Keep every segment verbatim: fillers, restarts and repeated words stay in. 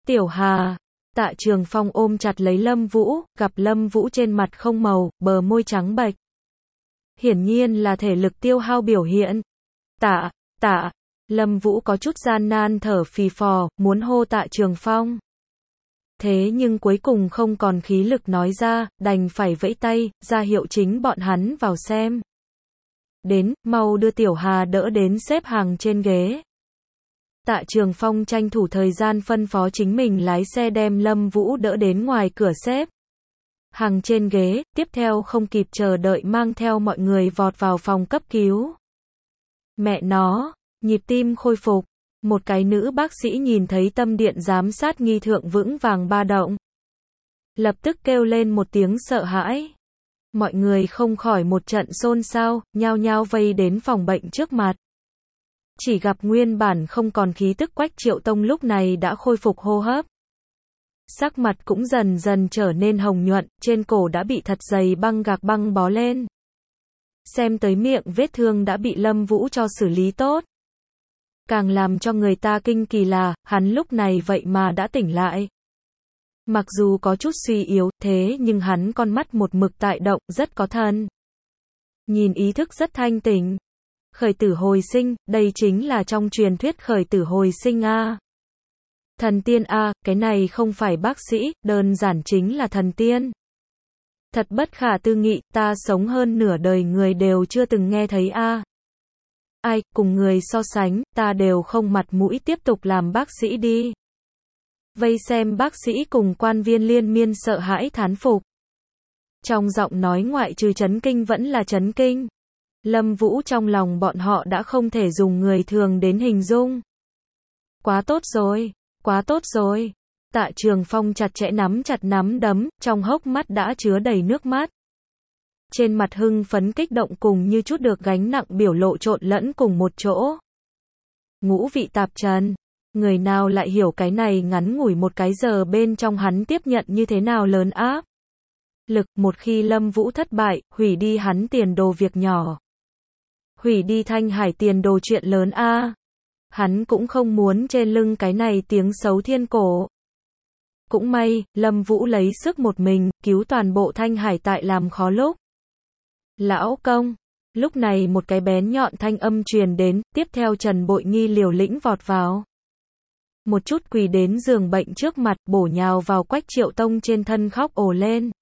Tiểu Hà. Tạ Trường Phong ôm chặt lấy Lâm Vũ, gặp Lâm Vũ trên mặt không màu, bờ môi trắng bệch. Hiển nhiên là thể lực tiêu hao biểu hiện. Tạ, tạ, Lâm Vũ có chút gian nan thở phì phò, muốn hô Tạ Trường Phong. Thế nhưng cuối cùng không còn khí lực nói ra, đành phải vẫy tay, ra hiệu chính bọn hắn vào xem. Đến, mau đưa Tiểu Hà đỡ đến xếp hàng trên ghế. Tạ Trường Phong tranh thủ thời gian phân phó chính mình lái xe đem Lâm Vũ đỡ đến ngoài cửa xếp hàng trên ghế, tiếp theo không kịp chờ đợi mang theo mọi người vọt vào phòng cấp cứu. Mẹ nó, nhịp tim khôi phục. Một cái nữ bác sĩ nhìn thấy tâm điện giám sát nghi thượng vững vàng ba động. Lập tức kêu lên một tiếng sợ hãi. Mọi người không khỏi một trận xôn xao, nhao nhao vây đến phòng bệnh trước mặt. Chỉ gặp nguyên bản không còn khí tức Quách Triệu Tông lúc này đã khôi phục hô hấp. Sắc mặt cũng dần dần trở nên hồng nhuận, trên cổ đã bị thật dày băng gạc băng bó lên. Xem tới miệng vết thương đã bị Lâm Vũ cho xử lý tốt. Càng làm cho người ta kinh kỳ là, hắn lúc này vậy mà đã tỉnh lại. Mặc dù có chút suy yếu, thế nhưng hắn con mắt một mực tại động, rất có thần. Nhìn ý thức rất thanh tỉnh. Khởi tử hồi sinh, đây chính là trong truyền thuyết khởi tử hồi sinh a. Thần tiên a, cái này không phải bác sĩ, đơn giản chính là thần tiên. Thật bất khả tư nghị, ta sống hơn nửa đời người đều chưa từng nghe thấy a. Ai, cùng người so sánh, ta đều không mặt mũi tiếp tục làm bác sĩ đi. Vây xem bác sĩ cùng quan viên liên miên sợ hãi thán phục. Trong giọng nói ngoại trừ chấn kinh vẫn là chấn kinh. Lâm Vũ trong lòng bọn họ đã không thể dùng người thường đến hình dung. Quá tốt rồi, quá tốt rồi. Tạ Trường Phong chặt chẽ nắm chặt nắm đấm, trong hốc mắt đã chứa đầy nước mắt. Trên mặt hưng phấn kích động cùng như chút được gánh nặng biểu lộ trộn lẫn cùng một chỗ. Ngũ vị tạp trần. Người nào lại hiểu cái này ngắn ngủi một cái giờ bên trong hắn tiếp nhận như thế nào lớn áp. Lực, một khi Lâm Vũ thất bại, hủy đi hắn tiền đồ việc nhỏ. Hủy đi Thanh Hải tiền đồ chuyện lớn a. Hắn cũng không muốn trên lưng cái này tiếng xấu thiên cổ. Cũng may, Lâm Vũ lấy sức một mình, cứu toàn bộ Thanh Hải tại làm khó lúc. Lão công. Lúc này một cái bén nhọn thanh âm truyền đến, tiếp theo Trần Bội Nghi liều lĩnh vọt vào. Một chút quỳ đến giường bệnh trước mặt, bổ nhào vào Quách Triệu Tông trên thân khóc ồ lên.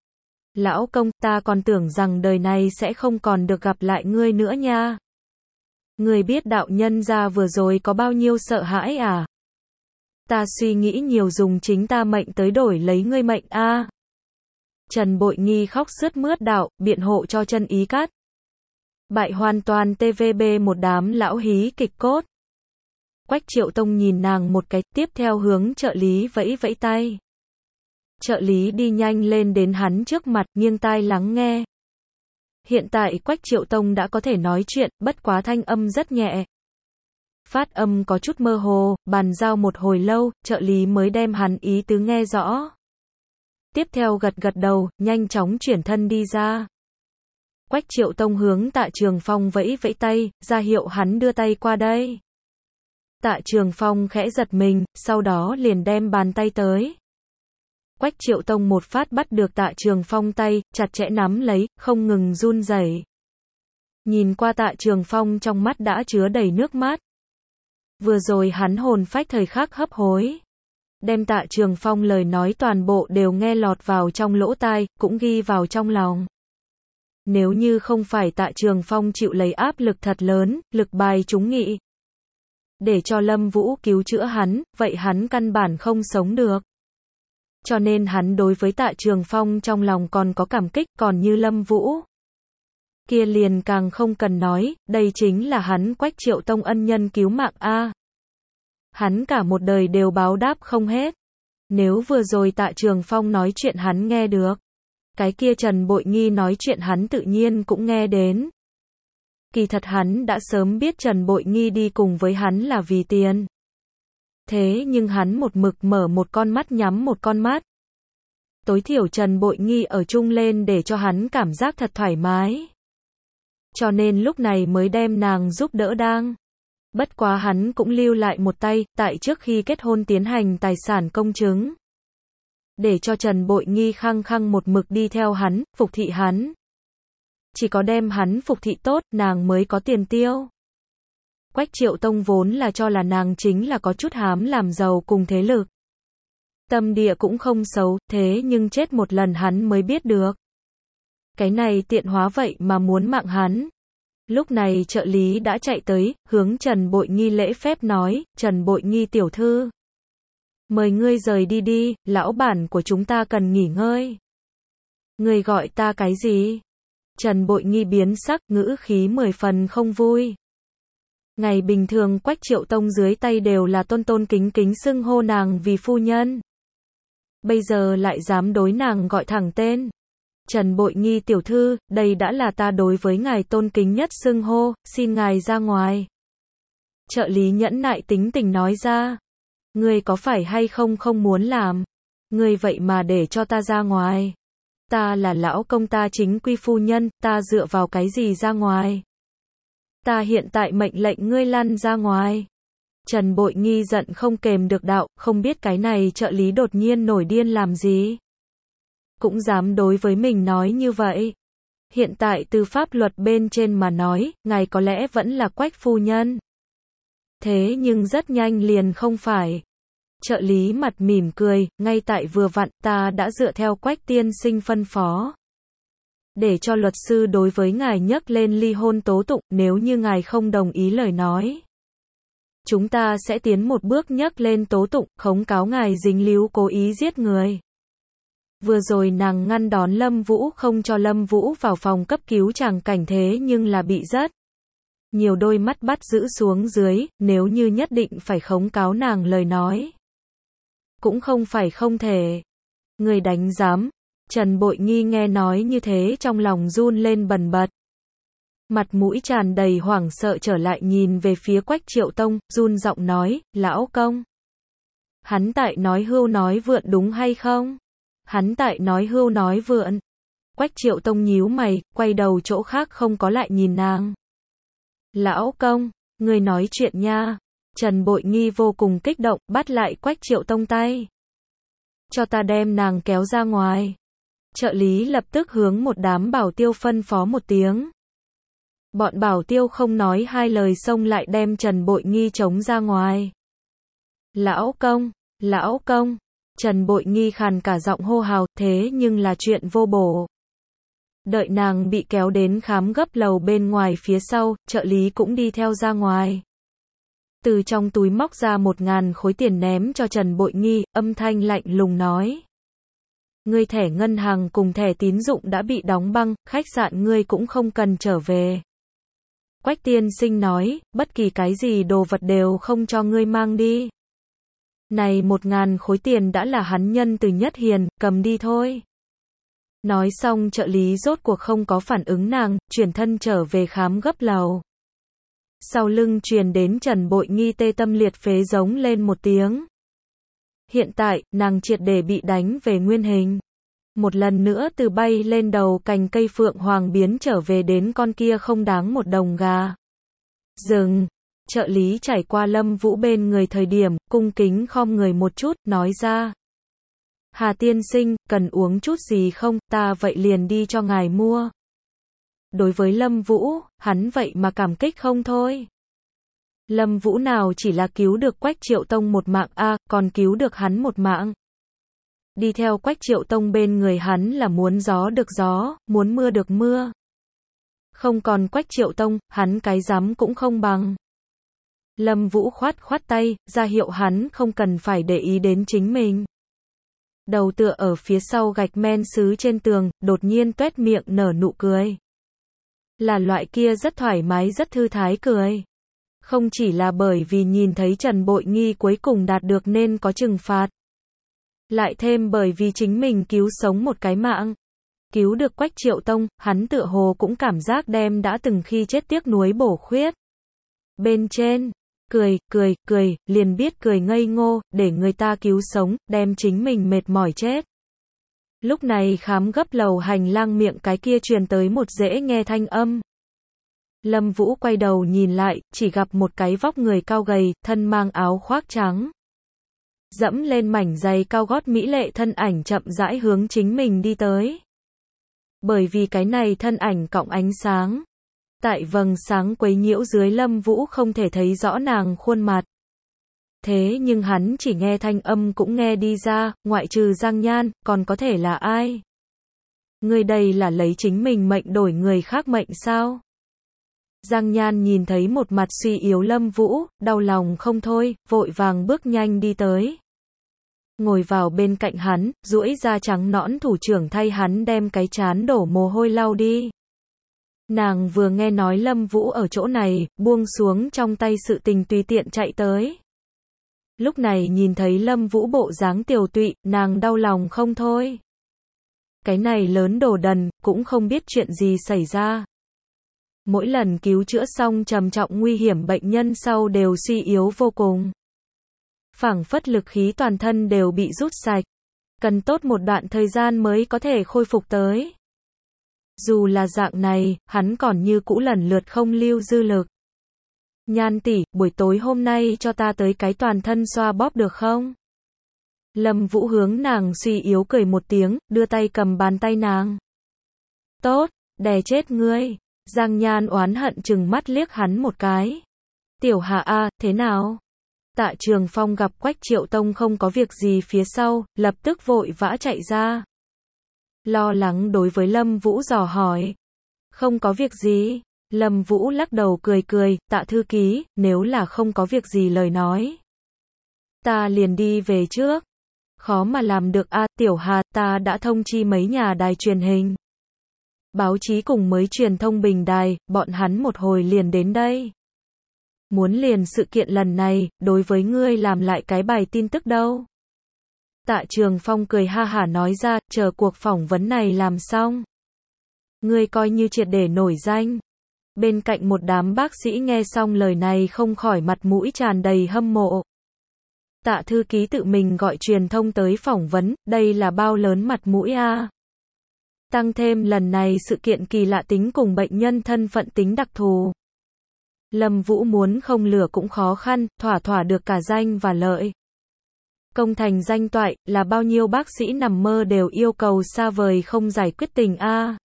Lão công, ta còn tưởng rằng đời này sẽ không còn được gặp lại ngươi nữa nha. Ngươi biết đạo nhân gia vừa rồi có bao nhiêu sợ hãi à? Ta suy nghĩ nhiều dùng chính ta mệnh tới đổi lấy ngươi mệnh a. À. Trần Bội Nghi khóc sướt mướt đạo, biện hộ cho chân ý cắt. Bại hoàn toàn tê vê bê một đám lão hí kịch cốt. Quách Triệu Tông nhìn nàng một cái, tiếp theo hướng trợ lý vẫy vẫy tay. Trợ lý đi nhanh lên đến hắn trước mặt, nghiêng tai lắng nghe. Hiện tại Quách Triệu Tông đã có thể nói chuyện, bất quá thanh âm rất nhẹ. Phát âm có chút mơ hồ, bàn giao một hồi lâu, trợ lý mới đem hắn ý tứ nghe rõ. Tiếp theo gật gật đầu, nhanh chóng chuyển thân đi ra. Quách Triệu Tông hướng Tạ Trường Phong vẫy vẫy tay, ra hiệu hắn đưa tay qua đây. Tạ Trường Phong khẽ giật mình, sau đó liền đem bàn tay tới. Quách Triệu Tông một phát bắt được Tạ Trường Phong tay, chặt chẽ nắm lấy, không ngừng run rẩy. Nhìn qua Tạ Trường Phong trong mắt đã chứa đầy nước mắt. Vừa rồi hắn hồn phách thời khắc hấp hối. Đem Tạ Trường Phong lời nói toàn bộ đều nghe lọt vào trong lỗ tai, cũng ghi vào trong lòng. Nếu như không phải Tạ Trường Phong chịu lấy áp lực thật lớn, lực bài trúng nghị. Để cho Lâm Vũ cứu chữa hắn, vậy hắn căn bản không sống được. Cho nên hắn đối với Tạ Trường Phong trong lòng còn có cảm kích, còn như Lâm Vũ. Kia liền càng không cần nói, đây chính là hắn Quách Triệu Tông ân nhân cứu mạng a. Hắn cả một đời đều báo đáp không hết. Nếu vừa rồi Tạ Trường Phong nói chuyện hắn nghe được. Cái kia Trần Bội Nghi nói chuyện hắn tự nhiên cũng nghe đến. Kỳ thật hắn đã sớm biết Trần Bội Nghi đi cùng với hắn là vì tiền. Thế nhưng hắn một mực mở một con mắt nhắm một con mắt. Tối thiểu Trần Bội Nghi ở chung lên để cho hắn cảm giác thật thoải mái. Cho nên lúc này mới đem nàng giúp đỡ đang Bất quá hắn cũng lưu lại một tay, tại trước khi kết hôn tiến hành tài sản công chứng. Để cho Trần Bội Nghi khăng khăng một mực đi theo hắn, phục thị hắn. Chỉ có đem hắn phục thị tốt, nàng mới có tiền tiêu. Quách Triệu Tông vốn là cho là nàng chính là có chút hám làm giàu cùng thế lực. Tâm địa cũng không xấu, thế nhưng chết một lần hắn mới biết được. Cái này tiện hóa vậy mà muốn mạng hắn. Lúc này trợ lý đã chạy tới, hướng Trần Bội Nghi lễ phép nói, Trần Bội Nghi tiểu thư. Mời ngươi rời đi đi, lão bản của chúng ta cần nghỉ ngơi. Ngươi gọi ta cái gì? Trần Bội Nghi biến sắc, ngữ khí mười phần không vui. Ngày bình thường Quách Triệu Tông dưới tay đều là tôn tôn kính kính xưng hô nàng vì phu nhân. Bây giờ lại dám đối nàng gọi thẳng tên. Trần Bội Nghi tiểu thư, đây đã là ta đối với ngài tôn kính nhất xưng hô, xin ngài ra ngoài. Trợ lý nhẫn nại tính tình nói ra. Ngươi có phải hay không không muốn làm? Ngươi vậy mà để cho ta ra ngoài. Ta là lão công ta chính quy phu nhân, ta dựa vào cái gì ra ngoài? Ta hiện tại mệnh lệnh ngươi lăn ra ngoài. Trần Bội Nghi giận không kềm được đạo, không biết cái này trợ lý đột nhiên nổi điên làm gì. Cũng dám đối với mình nói như vậy. Hiện tại từ pháp luật bên trên mà nói, ngài có lẽ vẫn là Quách phu nhân. Thế nhưng rất nhanh liền không phải. Trợ lý mặt mỉm cười, ngay tại vừa vặn ta đã dựa theo Quách tiên sinh phân phó. Để cho luật sư đối với ngài nhắc lên ly hôn tố tụng, nếu như ngài không đồng ý lời nói. Chúng ta sẽ tiến một bước nhắc lên tố tụng, khống cáo ngài dính líu cố ý giết người. Vừa rồi nàng ngăn đón Lâm Vũ không cho Lâm Vũ vào phòng cấp cứu chàng cảnh thế nhưng là bị rất nhiều đôi mắt bắt giữ xuống dưới, nếu như nhất định phải khống cáo nàng lời nói. Cũng không phải không thể. Người đánh giám. Trần Bội Nghi nghe nói như thế trong lòng run lên bần bật. Mặt mũi tràn đầy hoảng sợ trở lại nhìn về phía Quách Triệu Tông, run giọng nói, lão công. Hắn tại nói hưu nói vượn đúng hay không? Hắn tại nói hưu nói vượn. Quách Triệu Tông nhíu mày, quay đầu chỗ khác không có lại nhìn nàng. Lão công, người nói chuyện nha. Trần Bội Nghi vô cùng kích động, bắt lại Quách Triệu Tông tay. Cho ta đem nàng kéo ra ngoài. Trợ lý lập tức hướng một đám bảo tiêu phân phó một tiếng. Bọn bảo tiêu không nói hai lời xông lại đem Trần Bội Nghi chống ra ngoài. Lão công, lão công. Trần Bội Nghi khàn cả giọng hô hào, thế nhưng là chuyện vô bổ. Đợi nàng bị kéo đến khám gấp lầu bên ngoài phía sau, trợ lý cũng đi theo ra ngoài. Từ trong túi móc ra một ngàn khối tiền ném cho Trần Bội Nghi, âm thanh lạnh lùng nói. Ngươi thẻ ngân hàng cùng thẻ tín dụng đã bị đóng băng, khách sạn ngươi cũng không cần trở về. Quách tiên sinh nói, bất kỳ cái gì đồ vật đều không cho ngươi mang đi. Này một ngàn khối tiền đã là hắn nhân từ nhất hiền, cầm đi thôi. Nói xong trợ lý rốt cuộc không có phản ứng nàng, chuyển thân trở về khám gấp lầu. Sau lưng truyền đến Trần Bội Nghi tê tâm liệt phế giống lên một tiếng. Hiện tại, nàng triệt để bị đánh về nguyên hình. Một lần nữa từ bay lên đầu cành cây phượng hoàng biến trở về đến con kia không đáng một đồng gà. Dừng. Trợ lý trải qua Lâm Vũ bên người thời điểm, cung kính khom người một chút, nói ra. Hà tiên sinh, cần uống chút gì không, ta vậy liền đi cho ngài mua. Đối với Lâm Vũ, hắn vậy mà cảm kích không thôi. Lâm Vũ nào chỉ là cứu được Quách Triệu Tông một mạng a, còn cứu được hắn một mạng. Đi theo Quách Triệu Tông bên người hắn là muốn gió được gió, muốn mưa được mưa. Không còn Quách Triệu Tông, hắn cái dám cũng không bằng. Lâm Vũ khoát khoát tay, ra hiệu hắn không cần phải để ý đến chính mình. Đầu tựa ở phía sau gạch men sứ trên tường, đột nhiên tuét miệng nở nụ cười. Là loại kia rất thoải mái rất thư thái cười. Không chỉ là bởi vì nhìn thấy Trần Bội Nghi cuối cùng đạt được nên có trừng phạt. Lại thêm bởi vì chính mình cứu sống một cái mạng. Cứu được Quách Triệu Tông, hắn tựa hồ cũng cảm giác đem đã từng khi chết tiếc nuối bổ khuyết. Bên trên, cười, cười, cười, liền biết cười ngây ngô, để người ta cứu sống, đem chính mình mệt mỏi chết. Lúc này khám gấp lầu hành lang miệng cái kia truyền tới một dễ nghe thanh âm. Lâm Vũ quay đầu nhìn lại, chỉ gặp một cái vóc người cao gầy, thân mang áo khoác trắng. Dẫm lên mảnh giày cao gót mỹ lệ thân ảnh chậm rãi hướng chính mình đi tới. Bởi vì cái này thân ảnh cọng ánh sáng. Tại vầng sáng quấy nhiễu dưới Lâm Vũ không thể thấy rõ nàng khuôn mặt. Thế nhưng hắn chỉ nghe thanh âm cũng nghe đi ra, ngoại trừ Giang Nhan, còn có thể là ai? Người đây là lấy chính mình mệnh đổi người khác mệnh sao? Giang Nhan nhìn thấy một mặt suy yếu Lâm Vũ, đau lòng không thôi, vội vàng bước nhanh đi tới. Ngồi vào bên cạnh hắn, duỗi da trắng nõn thủ trưởng thay hắn đem cái trán đổ mồ hôi lau đi. Nàng vừa nghe nói Lâm Vũ ở chỗ này, buông xuống trong tay sự tình tùy tiện chạy tới. Lúc này nhìn thấy Lâm Vũ bộ dáng tiều tụy, nàng đau lòng không thôi. Cái này lớn đồ đần, cũng không biết chuyện gì xảy ra. Mỗi lần cứu chữa xong trầm trọng nguy hiểm bệnh nhân sau đều suy yếu vô cùng. Phảng phất lực khí toàn thân đều bị rút sạch. Cần tốt một đoạn thời gian mới có thể khôi phục tới. Dù là dạng này, hắn còn như cũ lần lượt không lưu dư lực. Nhan tỷ, buổi tối hôm nay cho ta tới cái toàn thân xoa bóp được không? Lâm Vũ hướng nàng suy yếu cười một tiếng, đưa tay cầm bàn tay nàng. Tốt, đè chết ngươi. Giang Nhan oán hận chừng mắt liếc hắn một cái. Tiểu Hà a, thế nào? Tạ Trường Phong gặp Quách Triệu Tông không có việc gì phía sau, lập tức vội vã chạy ra. Lo lắng đối với Lâm Vũ dò hỏi. Không có việc gì. Lâm Vũ lắc đầu cười cười, Tạ thư ký, nếu là không có việc gì lời nói. Ta liền đi về trước. Khó mà làm được a, Tiểu Hà, ta đã thông chi mấy nhà đài truyền hình. Báo chí cùng mới truyền thông bình đài, bọn hắn một hồi liền đến đây. Muốn liền sự kiện lần này, đối với ngươi làm lại cái bài tin tức đâu. Tạ Trường Phong cười ha hả nói ra, chờ cuộc phỏng vấn này làm xong. Ngươi coi như triệt để nổi danh. Bên cạnh một đám bác sĩ nghe xong lời này không khỏi mặt mũi tràn đầy hâm mộ. Tạ thư ký tự mình gọi truyền thông tới phỏng vấn, đây là bao lớn mặt mũi a. Tăng thêm lần này sự kiện kỳ lạ tính cùng bệnh nhân thân phận tính đặc thù. Lâm Vũ muốn không lừa cũng khó khăn, thỏa thỏa được cả danh và lợi. Công thành danh toại, là bao nhiêu bác sĩ nằm mơ đều yêu cầu xa vời không giải quyết tình a.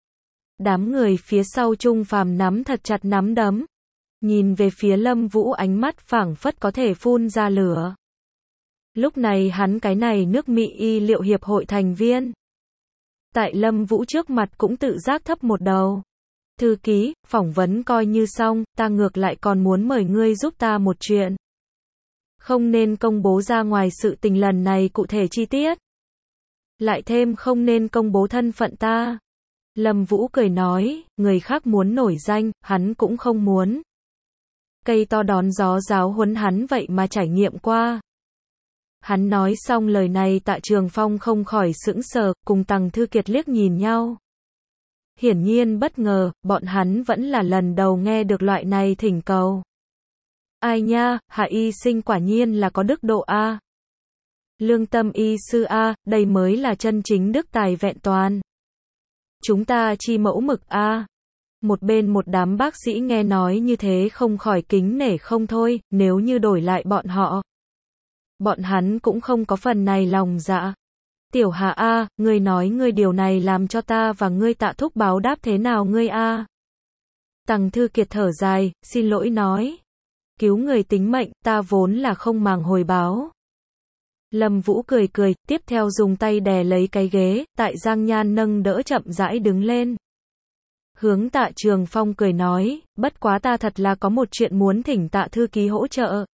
Đám người phía sau Trung Phàm nắm thật chặt nắm đấm. Nhìn về phía Lâm Vũ ánh mắt phảng phất có thể phun ra lửa. Lúc này hắn cái này nước Mỹ y liệu hiệp hội thành viên. Tại Lâm Vũ trước mặt cũng tự giác thấp một đầu. Thư ký, phỏng vấn coi như xong, ta ngược lại còn muốn mời ngươi giúp ta một chuyện. Không nên công bố ra ngoài sự tình lần này cụ thể chi tiết. Lại thêm không nên công bố thân phận ta. Lâm Vũ cười nói, người khác muốn nổi danh, hắn cũng không muốn. Cây to đón gió giáo huấn hắn vậy mà trải nghiệm qua. Hắn nói xong lời này Tạ Trường Phong không khỏi sững sờ, cùng Tằng Thư Kiệt liếc nhìn nhau. Hiển nhiên bất ngờ, bọn hắn vẫn là lần đầu nghe được loại này thỉnh cầu. Ai nha, Hạ y sinh quả nhiên là có đức độ a. Lương tâm y sư a, đây mới là chân chính đức tài vẹn toàn. Chúng ta chi mẫu mực a. Một bên một đám bác sĩ nghe nói như thế không khỏi kính nể không thôi, nếu như đổi lại bọn họ. Bọn hắn cũng không có phần này lòng dạ. Tiểu Hà a, ngươi nói ngươi điều này làm cho ta và ngươi Tạ thúc báo đáp thế nào ngươi a? Tằng Thư Kiệt thở dài, xin lỗi nói. Cứu người tính mệnh, ta vốn là không màng hồi báo. Lâm Vũ cười cười, tiếp theo dùng tay đè lấy cái ghế, tại Giang Nhan nâng đỡ chậm rãi đứng lên. Hướng Tạ Trường Phong cười nói, bất quá ta thật là có một chuyện muốn thỉnh Tạ thư ký hỗ trợ.